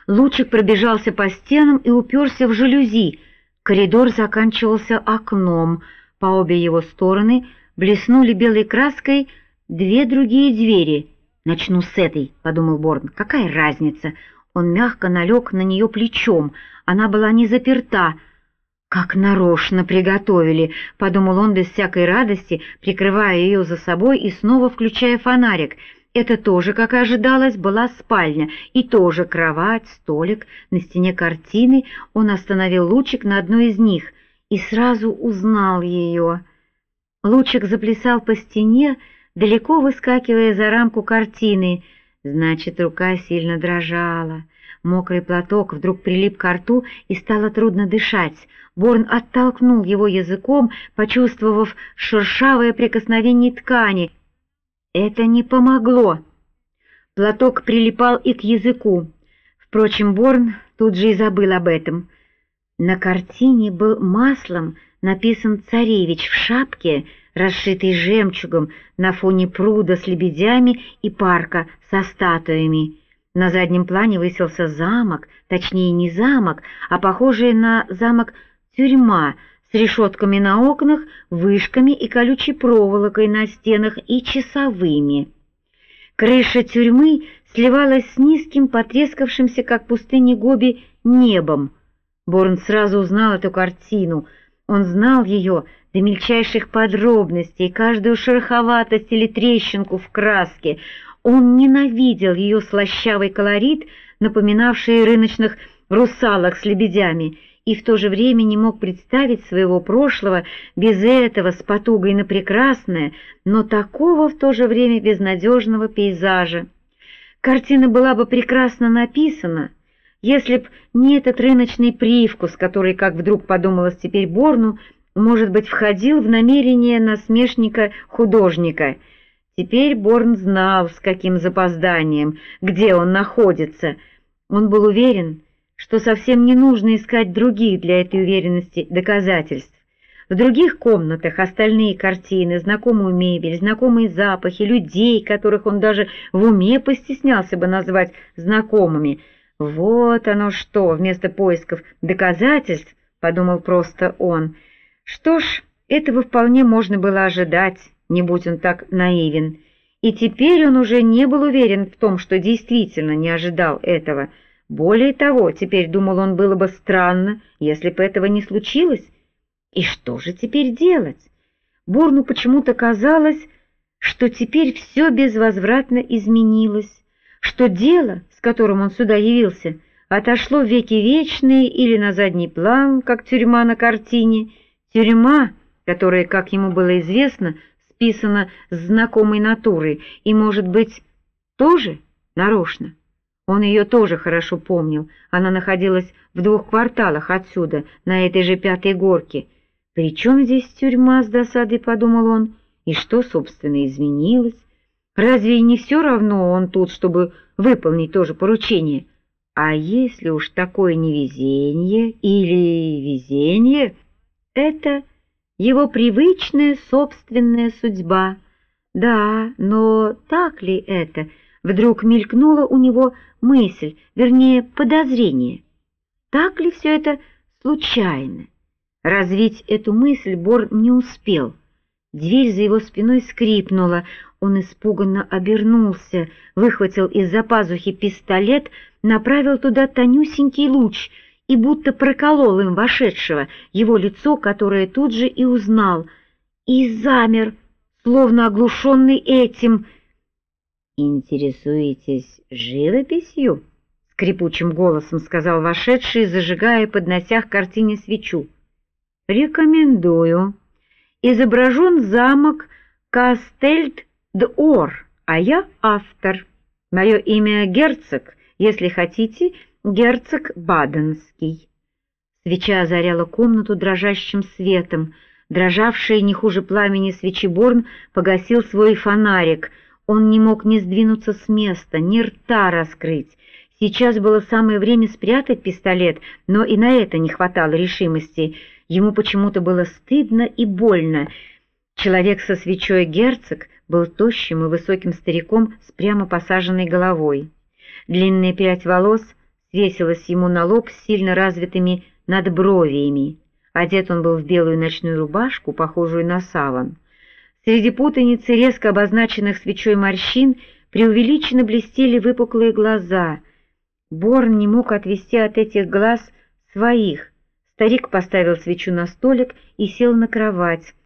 Лучик пробежался по стенам и уперся в жалюзи. Коридор заканчивался окном. По обе его стороны блеснули белой краской две другие двери. «Начну с этой», — подумал Борн. «Какая разница?» Он мягко налег на нее плечом. Она была не заперта. «Как нарочно приготовили», — подумал он без всякой радости, прикрывая ее за собой и снова включая фонарик. Это тоже, как и ожидалось, была спальня, и тоже кровать, столик, на стене картины. Он остановил лучик на одной из них и сразу узнал ее. Лучик заплясал по стене, далеко выскакивая за рамку картины. Значит, рука сильно дрожала. Мокрый платок вдруг прилип к рту, и стало трудно дышать. Борн оттолкнул его языком, почувствовав шершавое прикосновение ткани. Это не помогло. Платок прилипал и к языку. Впрочем, Борн тут же и забыл об этом. На картине был маслом написан царевич в шапке, расшитый жемчугом, на фоне пруда с лебедями и парка со статуями. На заднем плане высился замок, точнее не замок, а похожая на замок тюрьма с решетками на окнах, вышками и колючей проволокой на стенах и часовыми. Крыша тюрьмы сливалась с низким, потрескавшимся, как пустыня Гоби, небом. Борн сразу узнал эту картину. Он знал ее до мельчайших подробностей, каждую шероховатость или трещинку в краске. Он ненавидел ее слащавый колорит, напоминавший рыночных русалок с лебедями, и в то же время не мог представить своего прошлого без этого с потугой на прекрасное, но такого в то же время безнадежного пейзажа. Картина была бы прекрасно написана, если б не этот рыночный привкус, который, как вдруг подумалось теперь Борну, может быть, входил в намерение насмешника-художника. Теперь Борн знал, с каким запозданием, где он находится. Он был уверен, что совсем не нужно искать других для этой уверенности доказательств. В других комнатах остальные картины, знакомую мебель, знакомые запахи, людей, которых он даже в уме постеснялся бы назвать знакомыми. Вот оно что, вместо поисков доказательств, подумал просто он. Что ж, этого вполне можно было ожидать, не будь он так наивен. И теперь он уже не был уверен в том, что действительно не ожидал этого. Более того, теперь, думал он, было бы странно, если бы этого не случилось. И что же теперь делать? Борну почему-то казалось, что теперь все безвозвратно изменилось, что дело, с которым он сюда явился, отошло в веки вечные или на задний план, как тюрьма на картине, тюрьма, которая, как ему было известно, списана с знакомой натурой и, может быть, тоже нарочно. Он ее тоже хорошо помнил, она находилась в 2 кварталах отсюда, на этой же 5-й горке. «Причем здесь тюрьма?» — с досадой подумал он. «И что, собственно, изменилось? Разве не все равно он тут, чтобы выполнить то же поручение? А если уж такое невезение или везение, это его привычная собственная судьба. Да, но так ли это?» Вдруг мелькнула у него мысль, вернее, подозрение. Так ли все это случайно? Развить эту мысль Борн не успел. Дверь за его спиной скрипнула. Он испуганно обернулся, выхватил из-за пазухи пистолет, направил туда тонюсенький луч и будто проколол им вошедшего, его лицо, которое тут же и узнал, и замер, словно оглушенный этим. «Интересуетесь живописью?» — скрипучим голосом сказал вошедший, зажигая и поднося к картине свечу. «Рекомендую. Изображен замок Кастельд-д'Ор, а я автор. Мое имя Герцог, если хотите, Герцог Баденский». Свеча озаряла комнату дрожащим светом. Дрожавший не хуже пламени свечи Борн погасил свой фонарик. Он не мог ни сдвинуться с места, ни рта раскрыть. Сейчас было самое время спрятать пистолет, но и на это не хватало решимости. Ему почему-то было стыдно и больно. Человек со свечой Герцог был тощим и высоким стариком с прямо посаженной головой. Длинная прядь волос свесилась ему на лоб с сильно развитыми надбровиями. Одет он был в белую ночную рубашку, похожую на саван. Среди путаницы резко обозначенных свечой морщин преувеличенно блестели выпуклые глаза. Борн не мог отвести от этих глаз своих. Старик поставил свечу на столик и сел на кровать.